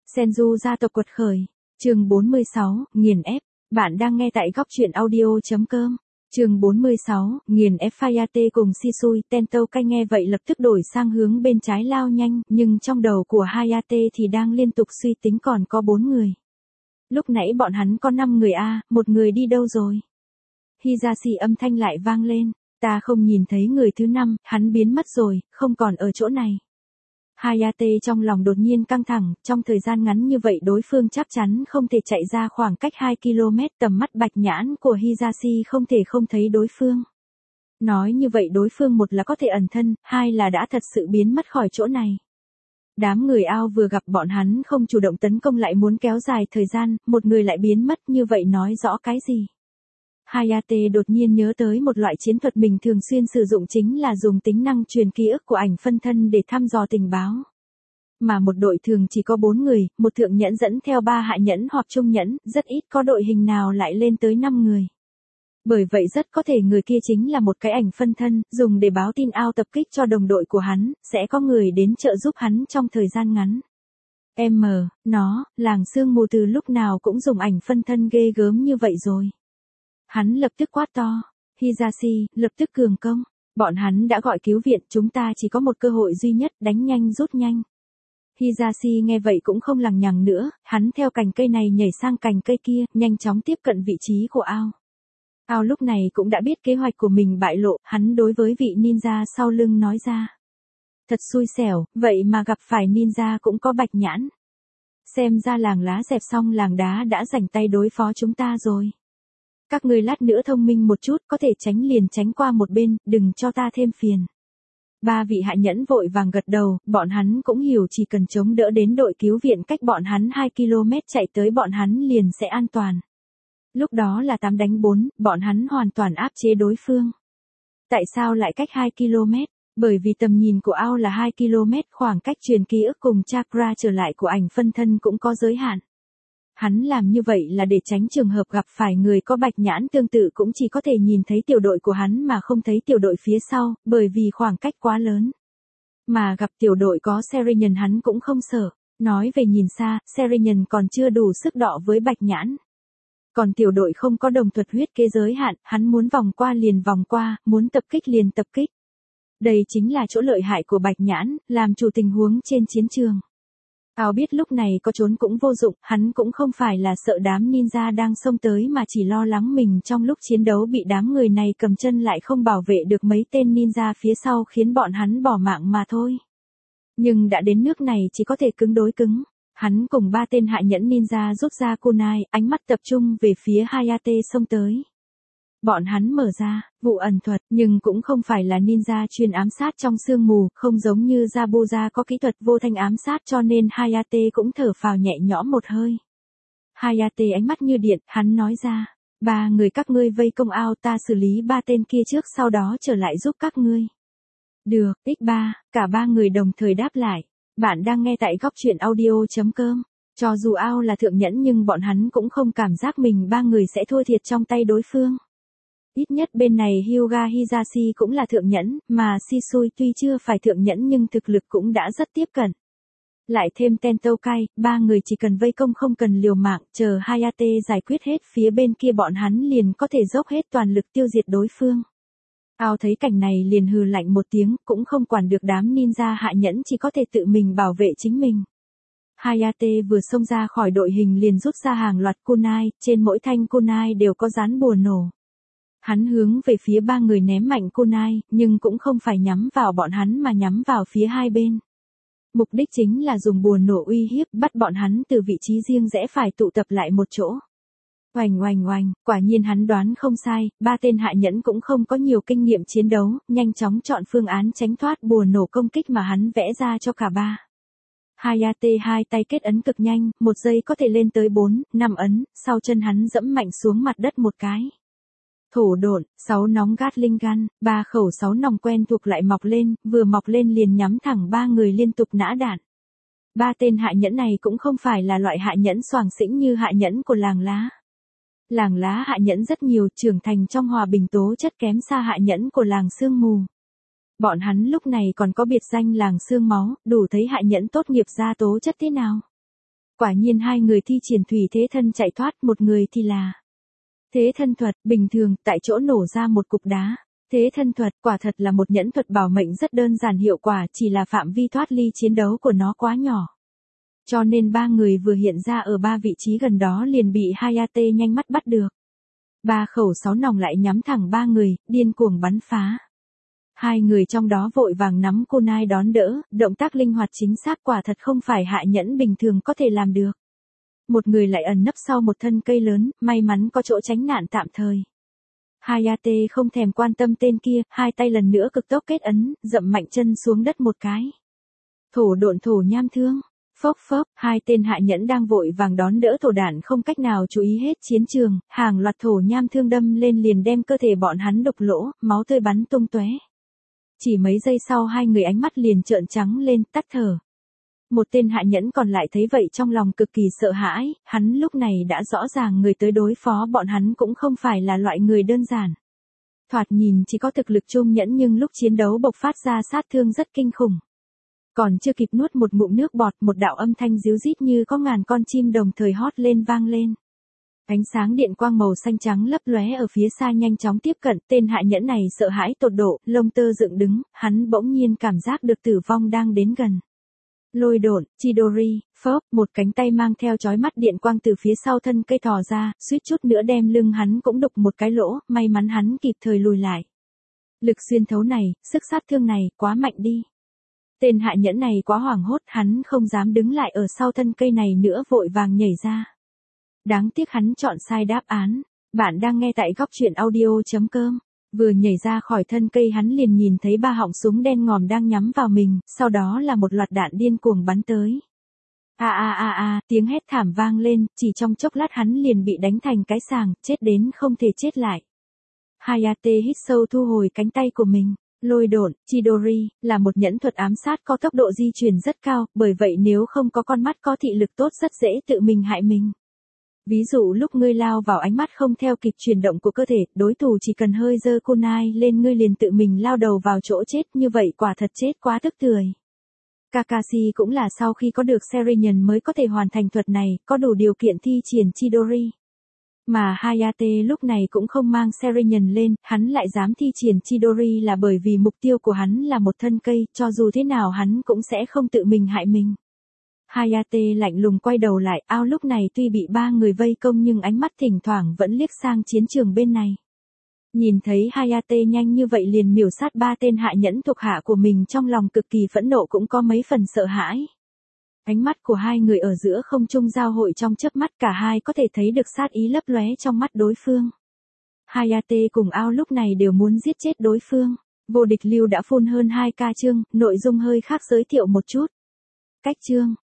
Senju gia tộc quật khởi. Chương 46, nghiền ép. Bạn đang nghe tại góc truyện audio.com. Chương 46, nghiền ép. Hayate cùng Shisui Tentokai nghe vậy lập tức đổi sang hướng bên trái lao nhanh, nhưng trong đầu của Hayate thì đang liên tục suy tính còn có 4 người. Lúc nãy bọn hắn có 5 người một người đi đâu rồi? Hisashi âm thanh lại vang lên, ta không nhìn thấy người thứ 5, hắn biến mất rồi, không còn ở chỗ này. Hayate trong lòng đột nhiên căng thẳng, trong thời gian ngắn như vậy đối phương chắc chắn không thể chạy ra khoảng cách 2 km, tầm mắt bạch nhãn của Hisashi không thể không thấy đối phương. Nói như vậy đối phương một là có thể ẩn thân, hai là đã thật sự biến mất khỏi chỗ này. Đám người ao vừa gặp bọn hắn không chủ động tấn công lại muốn kéo dài thời gian, một người lại biến mất, như vậy nói rõ cái gì? Hayate đột nhiên nhớ tới một loại chiến thuật mình thường xuyên sử dụng, chính là dùng tính năng truyền ký ức của ảnh phân thân để thăm dò tình báo. Mà một đội thường chỉ có 4 người, một thượng nhẫn dẫn theo 3 hạ nhẫn hoặc trung nhẫn, rất ít có đội hình nào lại lên tới 5 người. Bởi vậy rất có thể người kia chính là một cái ảnh phân thân, dùng để báo tin ao tập kích cho đồng đội của hắn, sẽ có người đến trợ giúp hắn trong thời gian ngắn. Làng sương mù từ lúc nào cũng dùng ảnh phân thân ghê gớm như vậy rồi. Hắn lập tức quát to, Hisashi, lập tức cường công, bọn hắn đã gọi cứu viện, chúng ta chỉ có một cơ hội duy nhất, đánh nhanh rút nhanh. Hisashi nghe vậy cũng không lằng nhằng nữa, hắn theo cành cây này nhảy sang cành cây kia, nhanh chóng tiếp cận vị trí của ao. Ao lúc này cũng đã biết kế hoạch của mình bại lộ, hắn đối với vị ninja sau lưng nói ra. Thật xui xẻo, vậy mà gặp phải ninja cũng có bạch nhãn. Xem ra làng lá dẹp xong làng đá đã rảnh tay đối phó chúng ta rồi. Các ngươi lát nữa thông minh một chút, có thể tránh liền tránh qua một bên, đừng cho ta thêm phiền. 3 vị hạ nhẫn vội vàng gật đầu, bọn hắn cũng hiểu chỉ cần chống đỡ đến đội cứu viện cách bọn hắn 2 km chạy tới bọn hắn liền sẽ an toàn. Lúc đó là 8 đánh 4, bọn hắn hoàn toàn áp chế đối phương. Tại sao lại cách 2 km? Bởi vì tầm nhìn của ao là 2 km, khoảng cách truyền ký ức cùng chakra trở lại của ảnh phân thân cũng có giới hạn. Hắn làm như vậy là để tránh trường hợp gặp phải người có bạch nhãn tương tự cũng chỉ có thể nhìn thấy tiểu đội của hắn mà không thấy tiểu đội phía sau, bởi vì khoảng cách quá lớn. Mà gặp tiểu đội có Serian hắn cũng không sợ, nói về nhìn xa, Serian còn chưa đủ sức đọ với bạch nhãn. Còn tiểu đội không có đồng thuật huyết kế giới hạn, hắn muốn vòng qua liền vòng qua, muốn tập kích liền tập kích. Đây chính là chỗ lợi hại của bạch nhãn, làm chủ tình huống trên chiến trường. Ao biết lúc này có trốn cũng vô dụng, hắn cũng không phải là sợ đám ninja đang xông tới mà chỉ lo lắng mình trong lúc chiến đấu bị đám người này cầm chân lại không bảo vệ được mấy tên ninja phía sau khiến bọn hắn bỏ mạng mà thôi. Nhưng đã đến nước này chỉ có thể cứng đối cứng. Hắn cùng 3 tên hạ nhẫn ninja rút ra kunai, ánh mắt tập trung về phía Hayate xông tới. Bọn hắn mở ra vụ ẩn thuật, nhưng cũng không phải là ninja chuyên ám sát trong sương mù, không giống như Zabuza có kỹ thuật vô thanh ám sát, cho nên Hayate cũng thở phào nhẹ nhõm một hơi. Hayate ánh mắt như điện, hắn nói ra, 3 người các ngươi vây công ao, ta xử lý 3 tên kia trước sau đó trở lại giúp các ngươi. Được, X3, cả 3 người đồng thời đáp lại. Bạn đang nghe tại góc truyện audio.com. Cho dù ao là thượng nhẫn nhưng bọn hắn cũng không cảm giác mình 3 người sẽ thua thiệt trong tay đối phương. Ít nhất bên này Hyuga Hisashi cũng là thượng nhẫn, mà Shisui tuy chưa phải thượng nhẫn nhưng thực lực cũng đã rất tiếp cận. Lại thêm Tentokai, 3 người chỉ cần vây công không cần liều mạng, chờ Hayate giải quyết hết phía bên kia bọn hắn liền có thể dốc hết toàn lực tiêu diệt đối phương. Ao thấy cảnh này liền hừ lạnh một tiếng, cũng không quản được đám ninja hạ nhẫn, chỉ có thể tự mình bảo vệ chính mình. Hayate vừa xông ra khỏi đội hình liền rút ra hàng loạt kunai, trên mỗi thanh kunai đều có dán bùa nổ. Hắn hướng về phía 3 người ném mạnh kunai, nhưng cũng không phải nhắm vào bọn hắn mà nhắm vào phía hai bên. Mục đích chính là dùng bùa nổ uy hiếp, bắt bọn hắn từ vị trí riêng rẽ phải tụ tập lại một chỗ. Oành oành oành, quả nhiên hắn đoán không sai, 3 tên hạ nhẫn cũng không có nhiều kinh nghiệm chiến đấu, nhanh chóng chọn phương án tránh thoát bùa nổ công kích mà hắn vẽ ra cho cả 3. Hayate hai tay kết ấn cực nhanh, 1 giây có thể lên tới 4, 5 ấn, sau chân hắn dẫm mạnh xuống mặt đất một cái. Thổ độn, 6 nóng Gatling gun, 3 khẩu 6 nòng quen thuộc lại mọc lên, vừa mọc lên liền nhắm thẳng 3 người liên tục nã đạn. 3 tên hạ nhẫn này cũng không phải là loại hạ nhẫn xoàng xĩnh như hạ nhẫn của làng lá. Làng lá hạ nhẫn rất nhiều, trưởng thành trong hòa bình tố chất kém xa hạ nhẫn của làng sương mù. Bọn hắn lúc này còn có biệt danh làng xương máu, đủ thấy hạ nhẫn tốt nghiệp ra tố chất thế nào. Quả nhiên hai người thi triển thủy thế thân chạy thoát, một người thì là thế thân thuật, bình thường, tại chỗ nổ ra một cục đá. Thế thân thuật, quả thật là một nhẫn thuật bảo mệnh rất đơn giản hiệu quả, chỉ là phạm vi thoát ly chiến đấu của nó quá nhỏ. Cho nên ba người vừa hiện ra ở ba vị trí gần đó liền bị Hayate nhanh mắt bắt được. Ba khẩu 6 nòng lại nhắm thẳng ba người, điên cuồng bắn phá. Hai người trong đó vội vàng nắm kunai đón đỡ, động tác linh hoạt chính xác quả thật không phải hạ nhẫn bình thường có thể làm được. Một người lại ẩn nấp sau một thân cây lớn, may mắn có chỗ tránh nạn tạm thời. Hayate không thèm quan tâm tên kia, hai tay lần nữa cực tốc kết ấn, dậm mạnh chân xuống đất một cái. Thổ độn thổ nham thương. Phốc phốc, hai tên hạ nhẫn đang vội vàng đón đỡ thổ đạn không cách nào chú ý hết chiến trường, hàng loạt thổ nham thương đâm lên liền đem cơ thể bọn hắn đục lỗ, máu tươi bắn tung tóe. Chỉ mấy giây sau hai người ánh mắt liền trợn trắng lên, tắt thở. Một tên hạ nhẫn còn lại thấy vậy trong lòng cực kỳ sợ hãi, hắn lúc này đã rõ ràng người tới đối phó bọn hắn cũng không phải là loại người đơn giản. Thoạt nhìn chỉ có thực lực trung nhẫn nhưng lúc chiến đấu bộc phát ra sát thương rất kinh khủng. Còn chưa kịp nuốt một ngụm nước bọt, một đạo âm thanh ríu rít như có ngàn con chim đồng thời hót lên vang lên. Ánh sáng điện quang màu xanh trắng lấp lóe ở phía xa nhanh chóng tiếp cận, tên hạ nhẫn này sợ hãi tột độ, lông tơ dựng đứng, hắn bỗng nhiên cảm giác được tử vong đang đến gần. Lôi độn, Chidori, phốc, một cánh tay mang theo chói mắt điện quang từ phía sau thân cây thò ra, suýt chút nữa đem lưng hắn cũng đục một cái lỗ, may mắn hắn kịp thời lùi lại. Lực xuyên thấu này, sức sát thương này, quá mạnh đi. Tên hạ nhẫn này quá hoảng hốt, hắn không dám đứng lại ở sau thân cây này nữa vội vàng nhảy ra. Đáng tiếc hắn chọn sai đáp án. Bạn đang nghe tại góc truyện audio.com. Vừa nhảy ra khỏi thân cây hắn liền nhìn thấy ba họng súng đen ngòm đang nhắm vào mình, sau đó là một loạt đạn điên cuồng bắn tới. Tiếng hét thảm vang lên, chỉ trong chốc lát hắn liền bị đánh thành cái sàng, chết đến không thể chết lại. Hayate hít sâu thu hồi cánh tay của mình. Lôi độn, Chidori, là một nhẫn thuật ám sát có tốc độ di chuyển rất cao, bởi vậy nếu không có con mắt có thị lực tốt rất dễ tự mình hại mình. Ví dụ lúc ngươi lao vào ánh mắt không theo kịp chuyển động của cơ thể, đối thủ chỉ cần hơi giơ kunai lên ngươi liền tự mình lao đầu vào chỗ chết, như vậy quả thật chết quá tức tưởi. Kakashi cũng là sau khi có được Sharingan mới có thể hoàn thành thuật này, có đủ điều kiện thi triển Chidori. Mà Hayate lúc này cũng không mang Sharingan lên, hắn lại dám thi triển Chidori là bởi vì mục tiêu của hắn là một thân cây, cho dù thế nào hắn cũng sẽ không tự mình hại mình. Hayate lạnh lùng quay đầu lại, ao lúc này tuy bị ba người vây công nhưng ánh mắt thỉnh thoảng vẫn liếc sang chiến trường bên này. Nhìn thấy Hayate nhanh như vậy liền miểu sát ba tên hạ nhẫn thuộc hạ của mình, trong lòng cực kỳ phẫn nộ cũng có mấy phần sợ hãi. Ánh mắt của hai người ở giữa không trung giao hội trong chớp mắt, cả hai có thể thấy được sát ý lấp lóe trong mắt đối phương. Hayate cùng ao lúc này đều muốn giết chết đối phương. Vô địch lưu đã full hơn 2k chương, nội dung hơi khác giới thiệu một chút. Cách chương